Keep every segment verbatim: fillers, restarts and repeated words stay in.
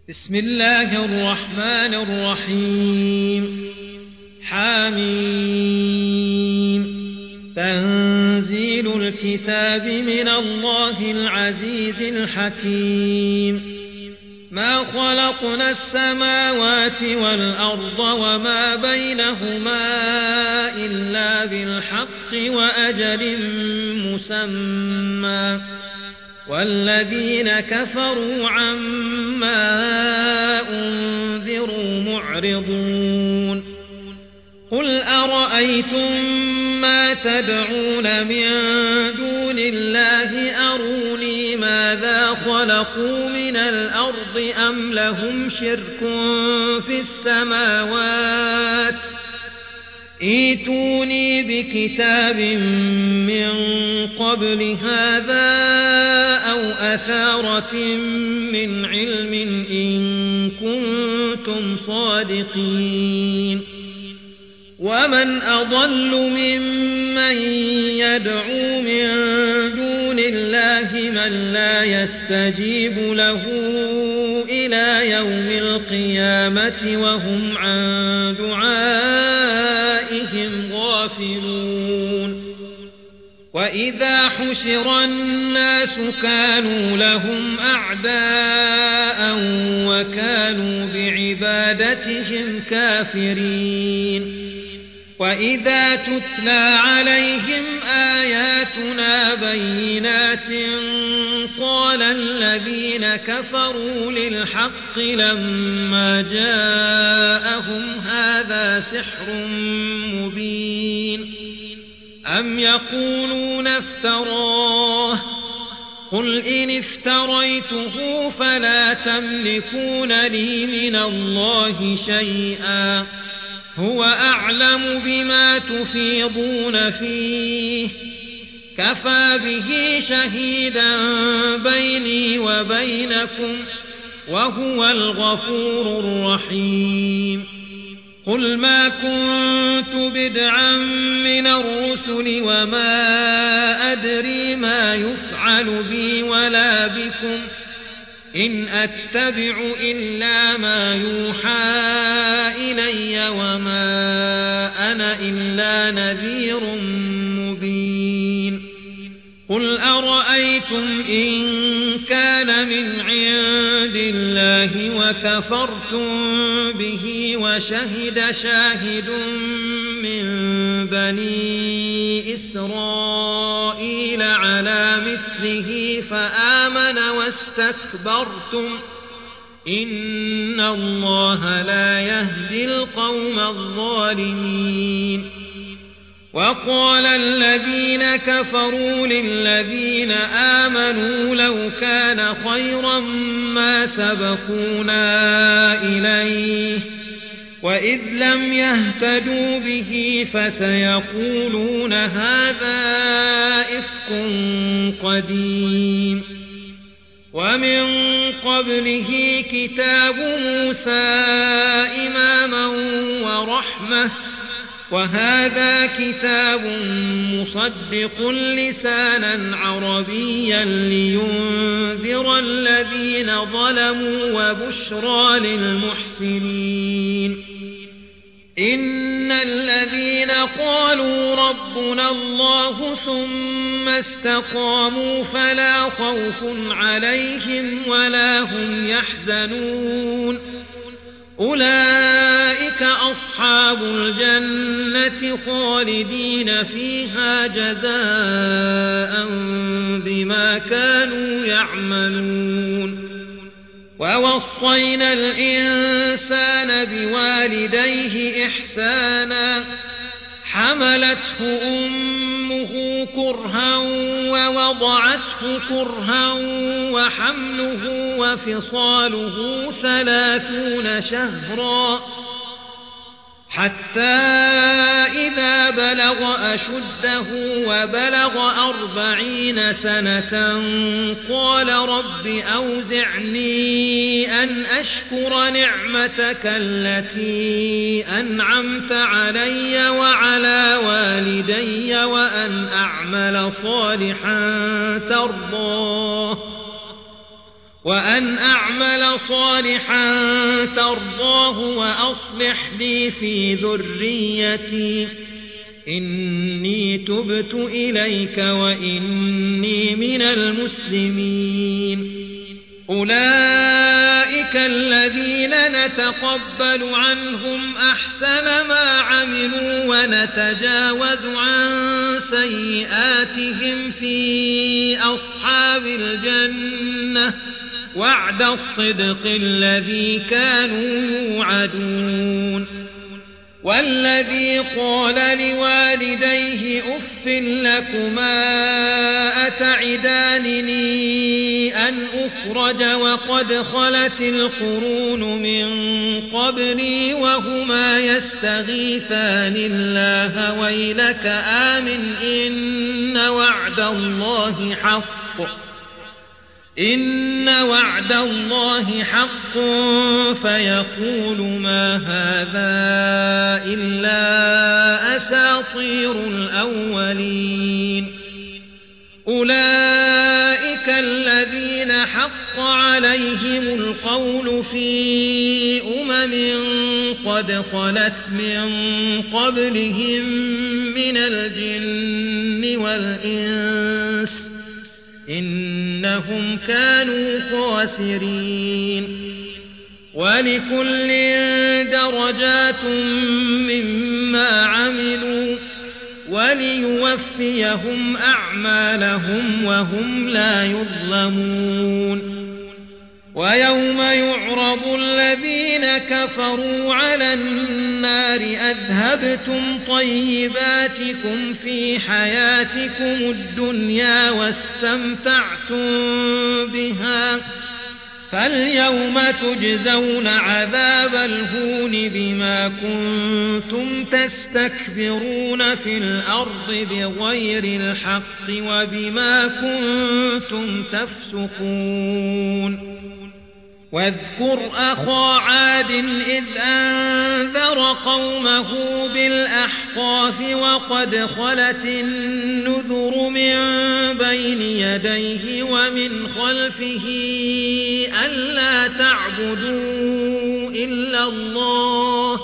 بسم الله الرحمن الرحيم حميم تنزيل الكتاب من الله العزيز الحكيم ما خلقنا السماوات والأرض وما بينهما إلا بالحق وأجل مسمى والذين كفروا عما أنذروا معرضون قل أرأيتم ما تدعون من دون الله أروني ماذا خلقوا من الأرض أم لهم شرك في السماوات ائتوني بكتاب من قبل هذا أو أثارة من علم إن كنتم صادقين ومن أضل ممن يدعو من دون الله من لا يستجيب له إلى يوم القيامة وهم عن دعائهم غافلون وإذا حشر الناس كانوا لهم أعداء وكانوا بعبادتهم كافرين وإذا تتلى عليهم آياتنا بينات قال الذين كفروا للحق لما جاءهم هذا سحر مبين أم يقولون افتراه قل إن افتريته فلا تملكون لي من الله شيئا هو أعلم بما تفيضون فيه كفى به شهيدا بيني وبينكم وهو الغفور الرحيم قل ما كنت بدعا من الرسل وما أدري ما يفعل بي ولا بكم إن أتبع إلا ما يوحى إلي وما أنا إلا نذير مبين قل أرأيتم إن كان من عند الله وكفرتم به وشهد شاهد من بني إسرائيل على مثله فآمن واستكبرتم إن الله لا يهدي القوم الظالمين وقال الذين كفروا للذين آمنوا لو كان خيرا ما سبقونا إليه وإذ لم يهتدوا به فسيقولون هذا إفك قديم ومن قبله كتاب موسى إماما ورحمة وهذا كتاب مصدق لسانا عربيا لينذر الذين ظلموا وبشرى للمحسنين إن الذين قالوا ربنا الله ثم استقاموا فلا خوف عليهم ولا هم يحزنون أولئك أصحاب الجنة خالدين فيها جزاء بما كانوا يعملون ووصينا الإنسان بوالديه إحسانا حملته أمه كرها ووضعته كرها وحمله وفصاله ثلاثون شهرا حتى إذا بلغ أشده وبلغ أربعين سنة قال رب أوزعني أن أشكر نعمتك التي أنعمت علي وعلى والدي وأن أعمل صالحا ترضاه وأن أعمل صالحا ترضاه وأصلح لي في ذريتي إني تبت إليك وإني من المسلمين. أولئك الذين نتقبل عنهم أحسن ما عملوا ونتجاوز عن سيئاتهم في أصحاب الجنة وعد الصدق الذي كانوا يوعدون. والذي قال لوالديه أف لكما أتعدانني أن أخرج وقد خلت القرون من قبلي وهما يستغيثان الله ويلك آمن إن وعد الله حق إن وعد الله حق فيقول ما هذا إلا أساطير الأولين. أولئك الذين حق عليهم القول في أمم قد خلت من قبلهم من الجن والإنس إنهم كانوا خاسرين. ولكل درجات مما عملوا وليوفيهم أعمالهم وهم لا يظلمون. ويوم يعرض الذين كفروا على النار أذهبتم طيباتكم في حياتكم الدنيا واستمتعتم بها فاليوم تجزون عذاب الهون بما كنتم تستكبرون في الأرض بغير الحق وبما كنتم تفسقون. واذكر أخا عاد إذ أنذر قومه بالأحقاف وقد خلت النذر من بين يديه ومن خلفه ألا تعبدوا إلا الله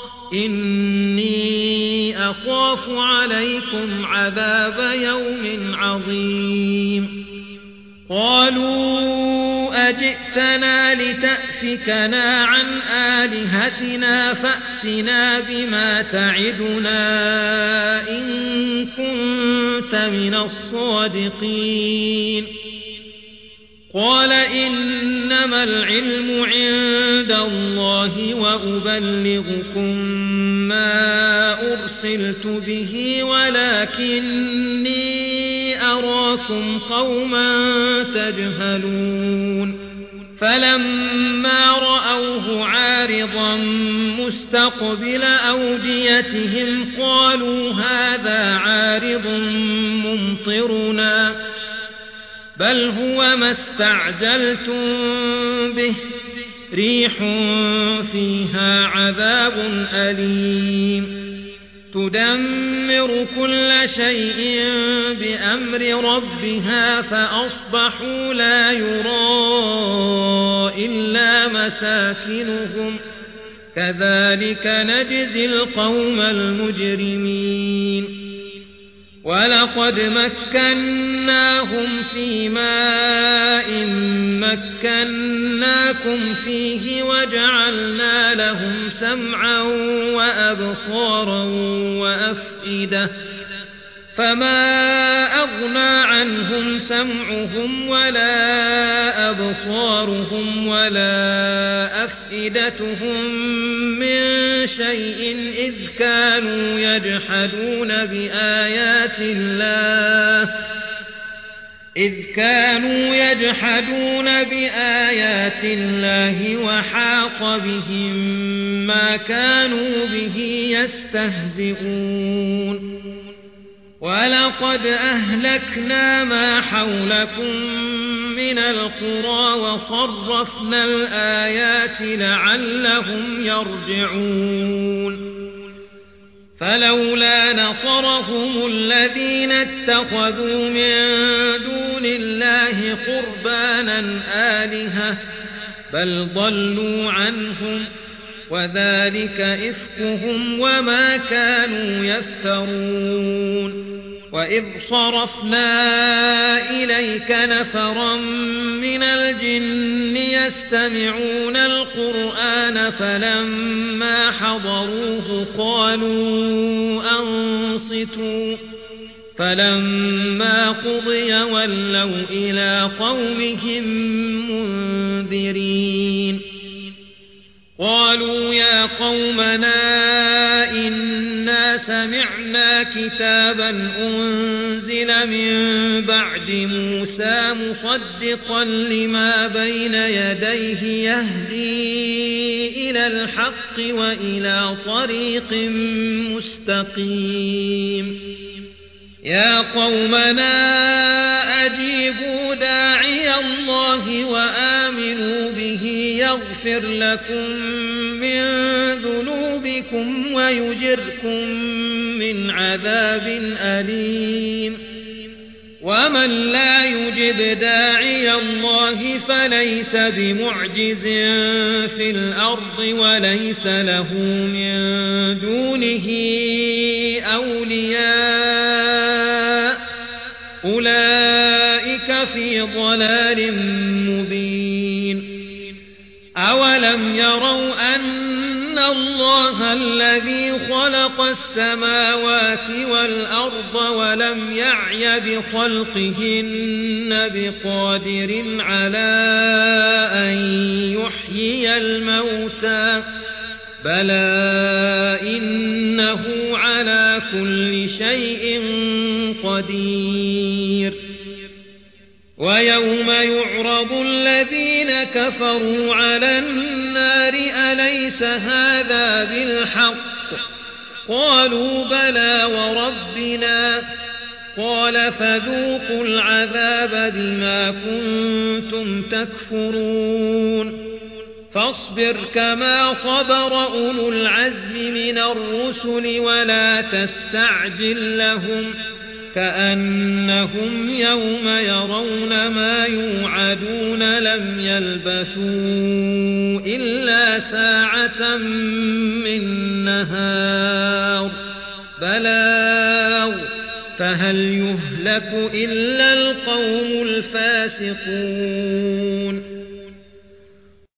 إني أخاف عليكم عذاب يوم عظيم. قالوا أجئتنا لتأفكنا عن آلهتنا فأتنا بما تعدنا إن كنت من الصادقين. قال إنما العلم عند الله وأبلغكم ما أرسلت به ولكني أراكم قوما تجهلون. فلما رأوه عارضا مستقبل أوديتهم قالوا هذا عارض ممطرنا بل هو ما استعجلتم به ريح فيها عذاب أليم تدمر كل شيء بأمر ربها فأصبحوا لا يرى إلا مساكنهم كذلك نجزي القوم المجرمين. ولقد مكناهم في ماء مكناكم فيه وجعلنا لهم سمعا وأبصارا وأفئدة فما أغنى عنهم سمعهم ولا أبصارهم ولا أفئدتهم من شيء إذ كانوا يجحدون بآيات الله إذ كانوا يجحدون بآيات الله وحاق بهم ما كانوا به يستهزئون. ولقد أهلكنا ما حولكم من القرى وصرفنا الآيات لعلهم يرجعون. فلولا نصرهم الذين اتخذوا من دون دون الله قربانا آلهة بل ضلوا عنهم وذلك إفكهم وما كانوا يفترون وإذ صرفنا إليك نفرا من الجن يستمعون القرآن فلما حضروه قالوا أنصتوا فلما قضي ولوا إلى قومهم منذرين قالوا يا قومنا إنا سمعنا كتابا أنزل من بعد موسى مصدقا لما بين يديه يهدي إلى الحق وإلى طريق مستقيم يا قومنا أجيبوا داعي الله وآمنوا به يغفر لكم من ذنوبكم ويجركم من عذاب أليم ومن لا يجب داعي الله فليس بمعجز في الأرض وليس له من دونه أولياء أولئك في ضلال مبين أولم يروا أن الله الذي خلق السماوات والأرض ولم يعي بخلقهن بقادر على أن يحيي الموتى بلى إنه على كل شيء قدير ويوم يعرض الذين كفروا على النار أليس هذا بالحق قالوا بلى وربنا قال فذوقوا العذاب بما كنتم تكفرون فاصبر كما صبر أولو العزم من الرسل ولا تستعجل لهم كأنهم يوم يرون ما يوعدون لم يلبثوا إلا ساعة من نهار بلاغ فهل يهلك إلا القوم الفاسقون